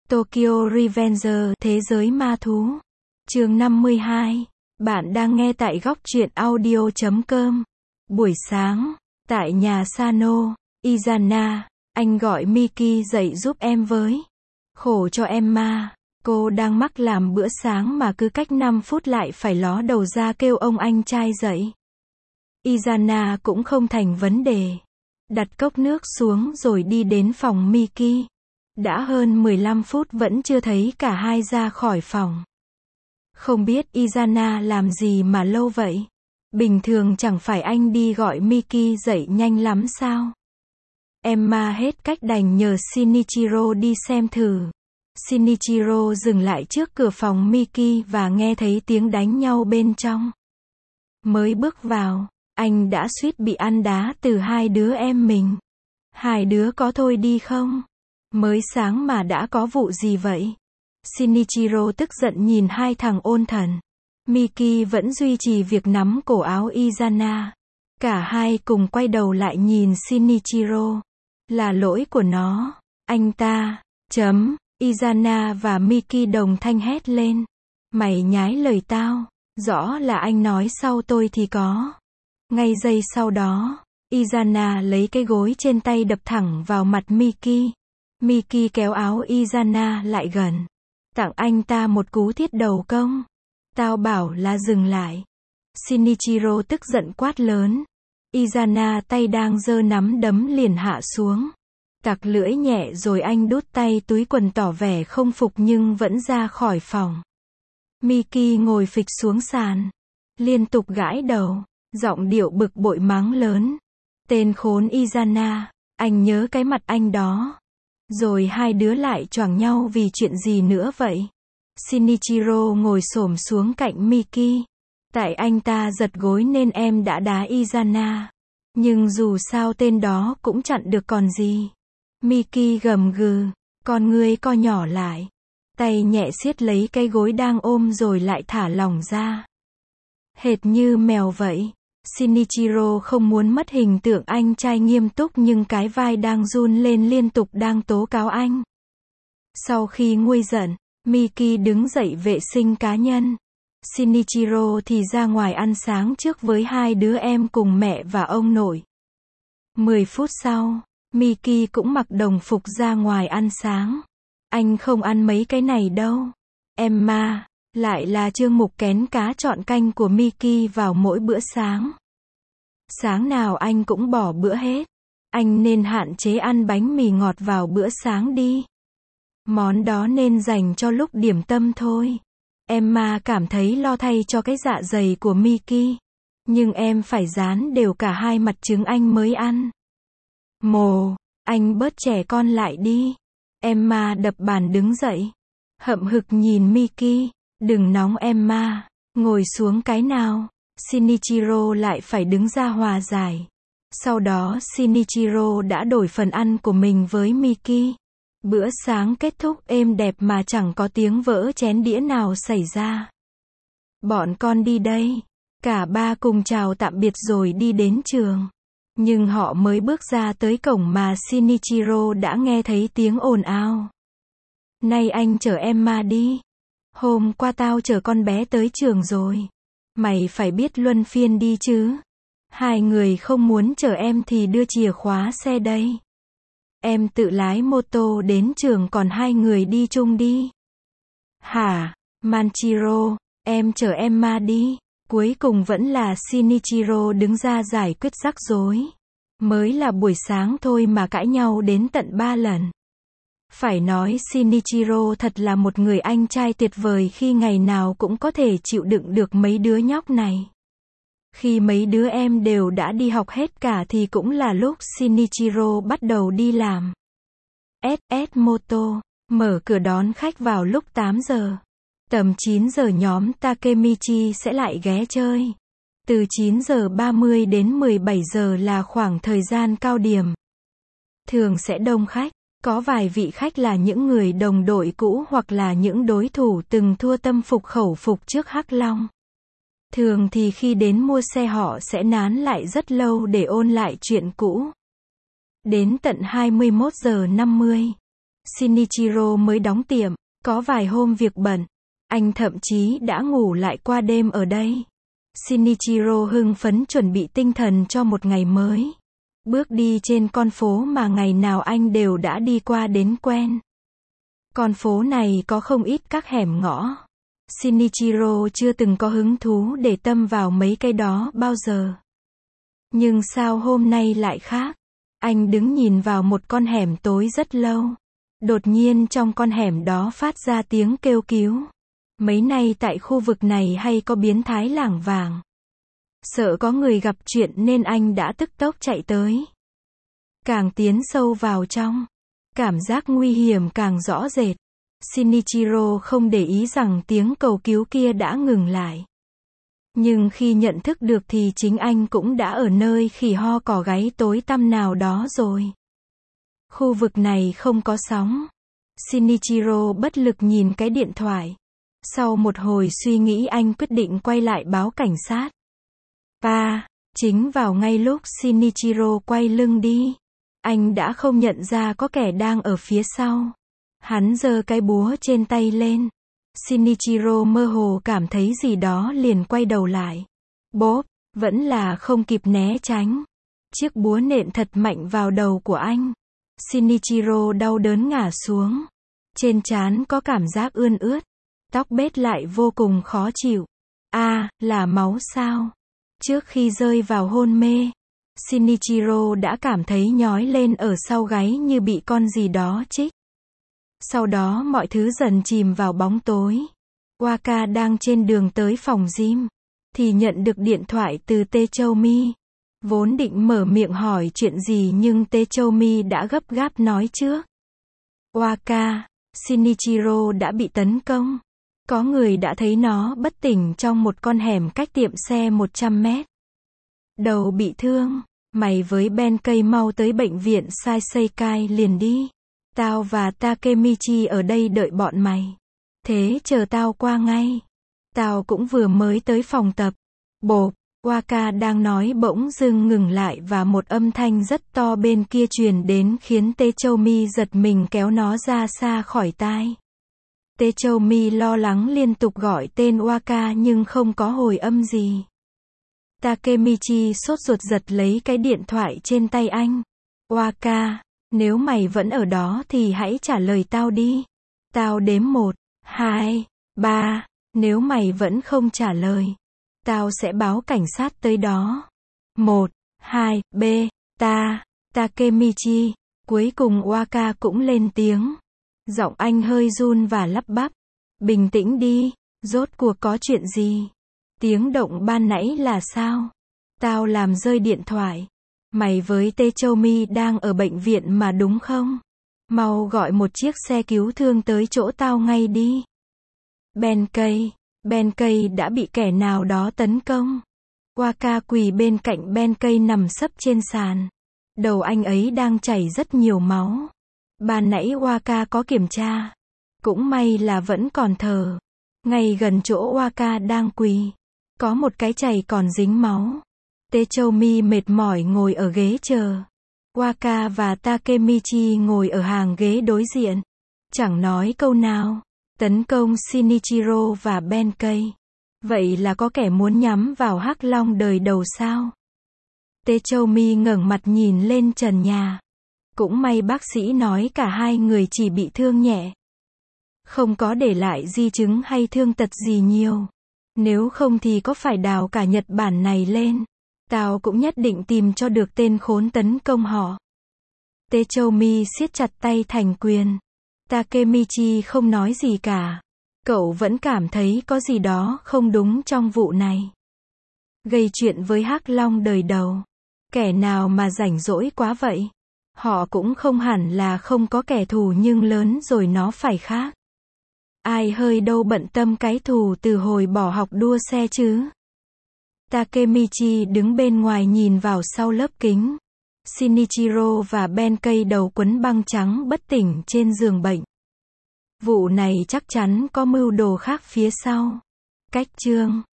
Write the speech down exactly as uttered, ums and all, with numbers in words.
Tokyo Revenger, Thế giới ma thú. Chương năm mươi hai. Bạn đang nghe tại góc truyện audio chấm com. Buổi sáng, tại nhà Sano, Izana, anh gọi Miki dậy giúp em với. Khổ cho Emma, cô đang mắc làm bữa sáng mà cứ cách năm phút lại phải ló đầu ra kêu ông anh trai dậy. Izana cũng không thành vấn đề. Đặt cốc nước xuống rồi đi đến phòng Miki. Đã hơn mười lăm phút vẫn chưa thấy cả hai ra khỏi phòng. Không biết Izana làm gì mà lâu vậy? Bình thường chẳng phải anh đi gọi Miki dậy nhanh lắm sao? Emma hết cách đành nhờ Shinichiro đi xem thử. Shinichiro dừng lại trước cửa phòng Miki và nghe thấy tiếng đánh nhau bên trong. Mới bước vào, anh đã suýt bị ăn đá từ hai đứa em mình. Hai đứa có thôi đi không? Mới sáng mà đã có vụ gì vậy? Shinichiro tức giận nhìn hai thằng ôn thần. Miki vẫn duy trì việc nắm cổ áo Izana. Cả hai cùng quay đầu lại nhìn Shinichiro. Là lỗi của nó. Anh ta. Chấm. Izana và Miki đồng thanh hét lên. Mày nhái lời tao. Rõ là anh nói sau tôi thì có. Ngay giây sau đó, Izana lấy cái gối trên tay đập thẳng vào mặt Miki. Miki kéo áo Izana lại gần. Tặng anh ta một cú thiết đầu công. Tao bảo là dừng lại. Shinichiro tức giận quát lớn. Izana tay đang giơ nắm đấm liền hạ xuống. Tặc lưỡi nhẹ rồi anh đút tay túi quần tỏ vẻ không phục nhưng vẫn ra khỏi phòng. Miki ngồi phịch xuống sàn. Liên tục gãi đầu. Giọng điệu bực bội mắng lớn. Tên khốn Izana, anh nhớ cái mặt anh đó. Rồi hai đứa lại choảng nhau vì chuyện gì nữa vậy? Shinichiro ngồi xổm xuống cạnh Miki. Tại anh ta giật gối nên em đã đá Izana. Nhưng dù sao tên đó cũng chặn được còn gì. Miki gầm gừ, con ngươi co nhỏ lại. Tay nhẹ siết lấy cái gối đang ôm rồi lại thả lỏng ra. Hệt như mèo vậy. Shinichiro không muốn mất hình tượng anh trai nghiêm túc nhưng cái vai đang run lên liên tục đang tố cáo anh. Sau khi nguôi giận, Miki đứng dậy vệ sinh cá nhân. Shinichiro thì ra ngoài ăn sáng trước với hai đứa em cùng mẹ và ông nội. Mười phút sau, Miki cũng mặc đồng phục ra ngoài ăn sáng. Anh không ăn mấy cái này đâu. Emma. Lại là chương mục kén cá chọn canh của Miki vào mỗi bữa sáng. Sáng nào anh cũng bỏ bữa hết. Anh nên hạn chế ăn bánh mì ngọt vào bữa sáng đi. Món đó nên dành cho lúc điểm tâm thôi. Emma cảm thấy lo thay cho cái dạ dày của Miki. Nhưng em phải rán đều cả hai mặt trứng anh mới ăn. Mồ, anh bớt trẻ con lại đi. Emma đập bàn đứng dậy. Hậm hực nhìn Miki. Đừng nóng Emma, ngồi xuống cái nào. Shinichiro lại phải đứng ra hòa giải. Sau đó Shinichiro đã đổi phần ăn của mình với Miki. Bữa sáng kết thúc êm đẹp mà chẳng có tiếng vỡ chén đĩa nào xảy ra. Bọn con đi đây. Cả ba cùng chào tạm biệt rồi đi đến trường. Nhưng họ mới bước ra tới cổng mà Shinichiro đã nghe thấy tiếng ồn ào. Nay anh chở Emma đi. Hôm qua tao chở con bé tới trường rồi. Mày phải biết luân phiên đi chứ. Hai người không muốn chở em thì đưa chìa khóa xe đây. Em tự lái mô tô đến trường còn hai người đi chung đi. Hả? Manchiro, em chở Emma đi. Cuối cùng vẫn là Shinichiro đứng ra giải quyết rắc rối. Mới là buổi sáng thôi mà cãi nhau đến tận ba lần. Phải nói Shinichiro thật là một người anh trai tuyệt vời khi ngày nào cũng có thể chịu đựng được mấy đứa nhóc này. Khi mấy đứa em đều đã đi học hết cả thì cũng là lúc Shinichiro bắt đầu đi làm. ét ét Moto, mở cửa đón khách vào lúc tám giờ. Tầm chín giờ nhóm Takemichi sẽ lại ghé chơi. Từ chín giờ ba mươi đến mười bảy giờ là khoảng thời gian cao điểm. Thường sẽ đông khách. Có vài vị khách là những người đồng đội cũ hoặc là những đối thủ từng thua tâm phục khẩu phục trước Hắc Long. Thường thì khi đến mua xe họ sẽ nán lại rất lâu để ôn lại chuyện cũ. Đến tận hai mươi mốt giờ năm mươi, Shinichiro mới đóng tiệm, có vài hôm việc bận. Anh thậm chí đã ngủ lại qua đêm ở đây. Shinichiro hưng phấn chuẩn bị tinh thần cho một ngày mới. Bước đi trên con phố mà ngày nào anh đều đã đi qua đến quen. Con phố này có không ít các hẻm ngõ. Shinichiro chưa từng có hứng thú để tâm vào mấy cái đó bao giờ. Nhưng sao hôm nay lại khác? Anh đứng nhìn vào một con hẻm tối rất lâu. Đột nhiên trong con hẻm đó phát ra tiếng kêu cứu. Mấy nay tại khu vực này hay có biến thái lảng vảng. Sợ có người gặp chuyện nên anh đã tức tốc chạy tới. Càng tiến sâu vào trong, cảm giác nguy hiểm càng rõ rệt. Shinichiro không để ý rằng tiếng cầu cứu kia đã ngừng lại. Nhưng khi nhận thức được thì chính anh cũng đã ở nơi khỉ ho cỏ gáy tối tăm nào đó rồi. Khu vực này không có sóng. Shinichiro bất lực nhìn cái điện thoại. Sau một hồi suy nghĩ anh quyết định quay lại báo cảnh sát. Và, chính vào ngay lúc Shinichiro quay lưng đi, anh đã không nhận ra có kẻ đang ở phía sau. Hắn giơ cái búa trên tay lên. Shinichiro mơ hồ cảm thấy gì đó liền quay đầu lại. Bốp, vẫn là không kịp né tránh. Chiếc búa nện thật mạnh vào đầu của anh. Shinichiro đau đớn ngã xuống. Trên trán có cảm giác ươn ướt. Tóc bết lại vô cùng khó chịu. A, à, là máu sao? Trước khi rơi vào hôn mê, Shinichiro đã cảm thấy nhói lên ở sau gáy như bị con gì đó chích. Sau đó mọi thứ dần chìm vào bóng tối. Waka đang trên đường tới phòng gym, thì nhận được điện thoại từ Techoumi. Vốn định mở miệng hỏi chuyện gì nhưng Techoumi đã gấp gáp nói trước. Waka, Shinichiro đã bị tấn công. Có người đã thấy nó bất tỉnh trong một con hẻm cách tiệm xe một trăm mét. Đầu bị thương, mày với Benkei mau tới bệnh viện Saiseikai liền đi. Tao và Takemichi ở đây đợi bọn mày. Thế chờ tao qua ngay. Tao cũng vừa mới tới phòng tập. Bộp, Waka đang nói bỗng dưng ngừng lại và một âm thanh rất to bên kia truyền đến khiến Techoumi giật mình kéo nó ra xa khỏi tai. Techoumi lo lắng liên tục gọi tên Waka nhưng không có hồi âm gì. Takemichi sốt ruột giật lấy cái điện thoại trên tay anh. Waka, nếu mày vẫn ở đó thì hãy trả lời tao đi. Tao đếm một, hai, ba, nếu mày vẫn không trả lời, tao sẽ báo cảnh sát tới đó. Một, hai, b, ta, Takemichi. Cuối cùng Waka cũng lên tiếng. Giọng anh hơi run và lắp bắp. Bình tĩnh đi, rốt cuộc có chuyện gì? Tiếng động ban nãy là sao? Tao làm rơi điện thoại. Mày với Techoumi đang ở bệnh viện mà đúng không? Mau gọi một chiếc xe cứu thương tới chỗ tao ngay đi. Benkei, Benkei đã bị kẻ nào đó tấn công. Waka quỳ bên cạnh Benkei nằm sấp trên sàn. Đầu anh ấy đang chảy rất nhiều máu. Ban nãy Waka có kiểm tra. Cũng may là vẫn còn thở. Ngay gần chỗ Waka đang quỳ, có một cái chày còn dính máu. Techoumi mệt mỏi ngồi ở ghế chờ. Waka và Takemichi ngồi ở hàng ghế đối diện. Chẳng nói câu nào. Tấn công Shinichiro và Benkei. Vậy là có kẻ muốn nhắm vào Hắc Long đời đầu sao? Techoumi ngẩng mặt nhìn lên trần nhà. Cũng may bác sĩ nói cả hai người chỉ bị thương nhẹ. Không có để lại di chứng hay thương tật gì nhiều. Nếu không thì có phải đào cả Nhật Bản này lên. Tao cũng nhất định tìm cho được tên khốn tấn công họ. Techoumi siết chặt tay thành quyền. Takemichi không nói gì cả. Cậu vẫn cảm thấy có gì đó không đúng trong vụ này. Gây chuyện với Hắc Long đời đầu. Kẻ nào mà rảnh rỗi quá vậy? Họ cũng không hẳn là không có kẻ thù nhưng lớn rồi nó phải khác. Ai hơi đâu bận tâm cái thù từ hồi bỏ học đua xe chứ? Takemichi đứng bên ngoài nhìn vào sau lớp kính. Shinichiro và Benkei đầu quấn băng trắng bất tỉnh trên giường bệnh. Vụ này chắc chắn có mưu đồ khác phía sau. Cách chương